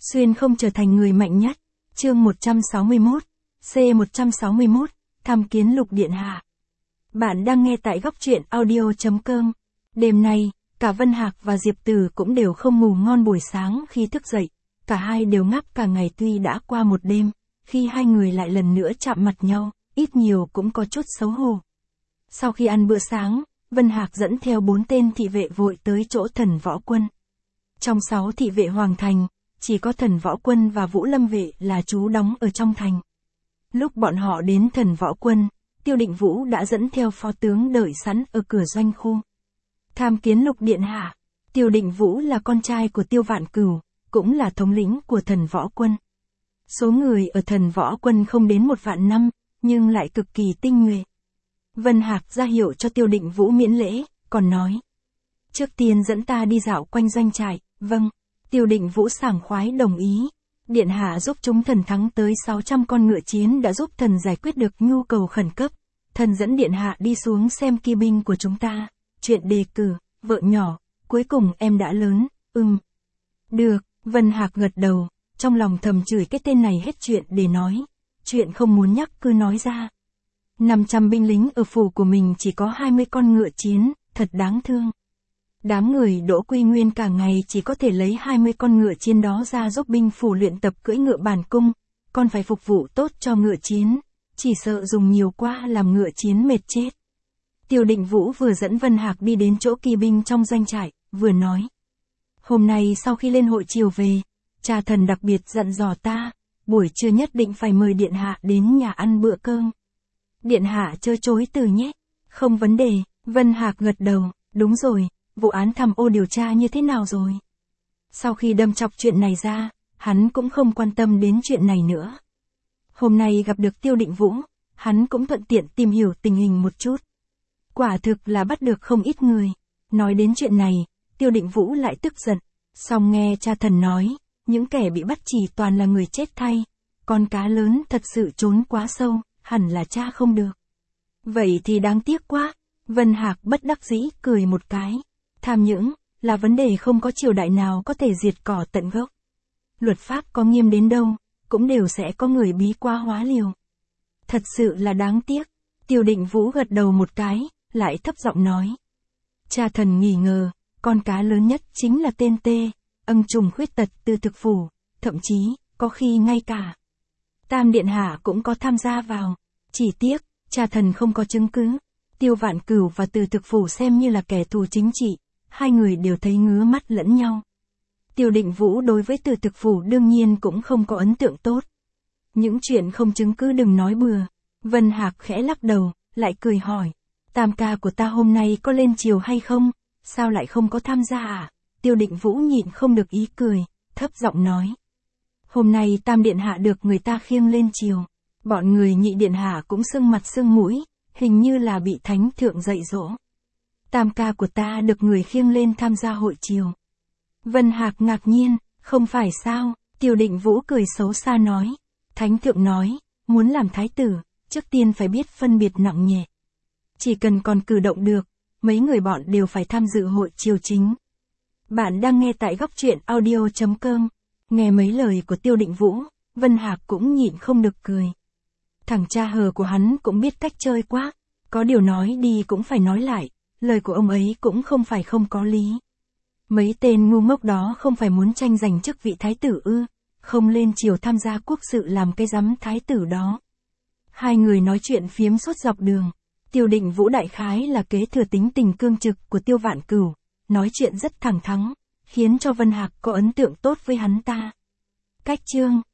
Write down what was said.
Xuyên không trở thành người mạnh nhất. Chương 161, C161, Thăm kiến Lục Điện Hạ. Bạn đang nghe tại góc truyện audio.com. Đêm nay, cả Vân Hạc và Diệp Từ cũng đều không ngủ ngon buổi sáng khi thức dậy. Cả hai đều ngáp cả ngày tuy đã qua một đêm, khi hai người lại lần nữa chạm mặt nhau, ít nhiều cũng có chút xấu hổ. Sau khi ăn bữa sáng, Vân Hạc dẫn theo 4 tên thị vệ vội tới chỗ Thần Võ Quân. Trong 6 thị vệ hoàng thành, chỉ có Thần Võ Quân và Vũ Lâm vệ là trú đóng ở trong thành. Lúc bọn họ đến Thần Võ Quân, Tiêu Định Vũ đã dẫn theo phó tướng đợi sẵn ở cửa doanh khu. Tham kiến Lục Điện Hạ. Tiêu Định Vũ là con trai của Tiêu Vạn Cửu, cũng là thống lĩnh của Thần Võ Quân. Số người ở Thần Võ Quân không đến 1.000.000, nhưng lại cực kỳ tinh nhuệ. Vân Hạc ra hiệu cho Tiêu Định Vũ miễn lễ, còn nói: trước tiên dẫn ta đi dạo quanh doanh trại. Vâng. Tiêu Định Vũ sảng khoái đồng ý. Điện Hạ giúp chúng thần thắng tới 600 con ngựa chiến đã giúp thần giải quyết được nhu cầu khẩn cấp. Thần dẫn Điện Hạ đi xuống xem kỳ binh của chúng ta. Chuyện đề cử, vợ nhỏ, cuối cùng em đã lớn. Được. Vân Hạc gật đầu, trong lòng thầm chửi cái tên này hết chuyện để nói. Chuyện không muốn nhắc cứ nói ra. 500 binh lính ở phủ của mình chỉ có 20 con ngựa chiến, thật đáng thương. Đám người Đỗ Quy Nguyên cả ngày chỉ có thể lấy 20 con ngựa chiến đó ra giúp binh phủ luyện tập cưỡi ngựa bản cung, còn phải phục vụ tốt cho ngựa chiến, chỉ sợ dùng nhiều quá làm ngựa chiến mệt chết. Tiêu Định Vũ vừa dẫn Vân Hạc đi đến chỗ kỳ binh trong doanh trại, vừa nói: hôm nay sau khi lên hội chiều về, cha thần đặc biệt dặn dò ta, buổi trưa nhất định phải mời Điện Hạ đến nhà ăn bữa cơm. Điện Hạ chớ chối từ nhé. Không vấn đề. Vân Hạc gật đầu. Đúng rồi, vụ án tham ô điều tra như thế nào rồi? Sau khi đâm chọc chuyện này ra, hắn cũng không quan tâm đến chuyện này nữa. Hôm nay gặp được Tiêu Định Vũ, hắn cũng thuận tiện tìm hiểu tình hình một chút. Quả thực là bắt được không ít người. Nói đến chuyện này, Tiêu Định Vũ lại tức giận. Xong nghe cha thần nói, những kẻ bị bắt chỉ toàn là người chết thay. Con cá lớn thật sự trốn quá sâu, hẳn là cha không được. Vậy thì đáng tiếc quá. Vân Hạc bất đắc dĩ cười một cái. Tham nhũng là vấn đề không có triều đại nào có thể diệt cỏ tận gốc. Luật pháp có nghiêm đến đâu, cũng đều sẽ có người bí quá hóa liều. Thật sự là đáng tiếc. Tiêu Định Vũ gật đầu một cái, lại thấp giọng nói: cha thần nghi ngờ, con cá lớn nhất chính là tên Tê, ân trùng khuyết tật từ thực phủ, thậm chí, có khi ngay cả Tam Điện Hạ cũng có tham gia vào. Chỉ tiếc, cha thần không có chứng cứ. Tiêu Vạn Cửu và Từ Thực Phủ xem như là kẻ thù chính trị, hai người đều thấy ngứa mắt lẫn nhau. Tiêu Định Vũ đối với Từ Thực Phủ đương nhiên cũng không có ấn tượng tốt. Những chuyện không chứng cứ đừng nói bừa. Vân Hạc khẽ lắc đầu, lại cười hỏi: tam ca của ta hôm nay có lên triều hay không? Sao lại không có tham gia à? Tiêu Định Vũ nhịn không được ý cười, thấp giọng nói: hôm nay Tam Điện Hạ được người ta khiêng lên triều. Bọn người Nhị Điện Hạ cũng sưng mặt sưng mũi, hình như là bị thánh thượng dạy dỗ. Tam ca của ta được người khiêng lên tham gia hội triều. Vân Hạc ngạc nhiên: không phải sao? Tiêu Định Vũ cười xấu xa nói: thánh thượng nói, muốn làm thái tử, trước tiên phải biết phân biệt nặng nhẹ. Chỉ cần còn cử động được, mấy người bọn đều phải tham dự hội triều chính. Bạn đang nghe tại góc truyện audio.com. Nghe mấy lời của Tiêu Định Vũ, Vân Hạc cũng nhịn không được cười. Thằng cha hờ của hắn cũng biết cách chơi quá. Có điều nói đi cũng phải nói lại, lời của ông ấy cũng không phải không có lý. Mấy tên ngu ngốc đó không phải muốn tranh giành chức vị thái tử ư? Không lên triều tham gia quốc sự làm cái rắm thái tử đó. Hai người nói chuyện phiếm suốt dọc đường. Tiêu Định Vũ đại khái là kế thừa tính tình cương trực của Tiêu Vạn Cửu, nói chuyện rất thẳng thắn, khiến cho Vân Hạc có ấn tượng tốt với hắn ta. Cách chương